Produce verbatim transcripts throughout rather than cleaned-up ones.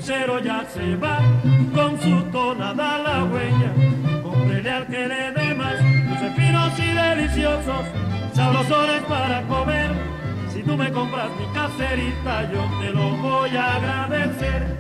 dulcero ya se va, con su tonada halagüeña. Cómprele al que le dé más, dulces finos y deliciosos, sabrosones para comer. Si tú me compras mi caserita, yo te lo voy a agradecer.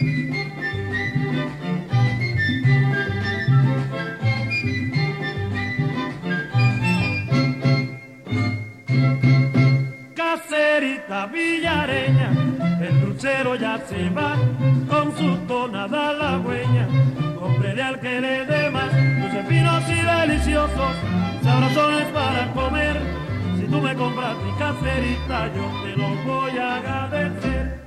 Caserita villareña, el dulcero ya se va, con su tonada halagüeña. Cómprele al que le dé más, dulces finos y deliciosos, sabrosones para comer. Si tú me compras mi caserita, yo te lo voy a agradecer.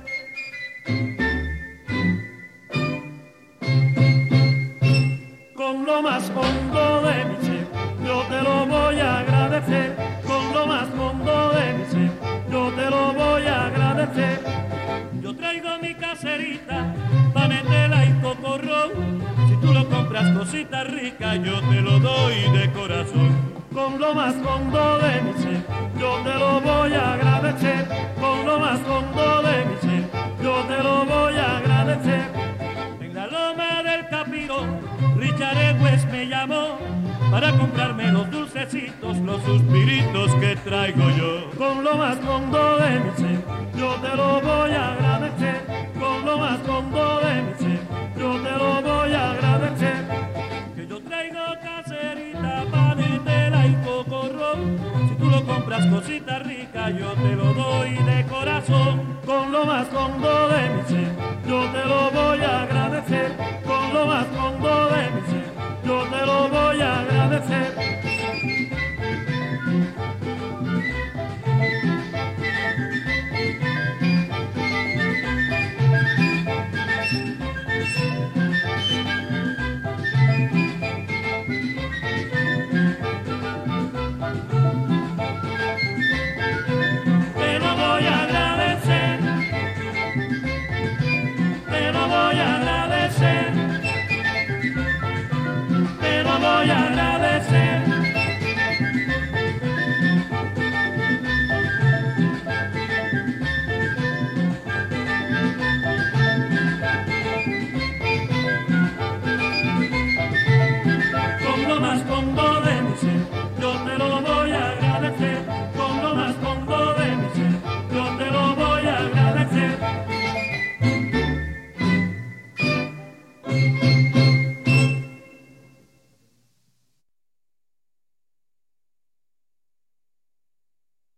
Con lo más hondo de mi ser, yo te lo voy a agradecer. Con lo más hondo de mi ser, yo te lo voy a agradecer. Yo traigo mi caserita, panetela y cocorrón. Si tú lo compras cosita rica, yo te lo doy de corazón. Con lo más hondo de mi ser, yo te lo voy a agradecer. Con lo más hondo de mi ser, yo te lo voy a agradecer. En la loma del Capirón, Richard Egues me llamó para comprarme los dulcecitos, los suspiritos que traigo yo. Con lo más hondo de mi ser, yo te lo voy a agradecer. Con lo más hondo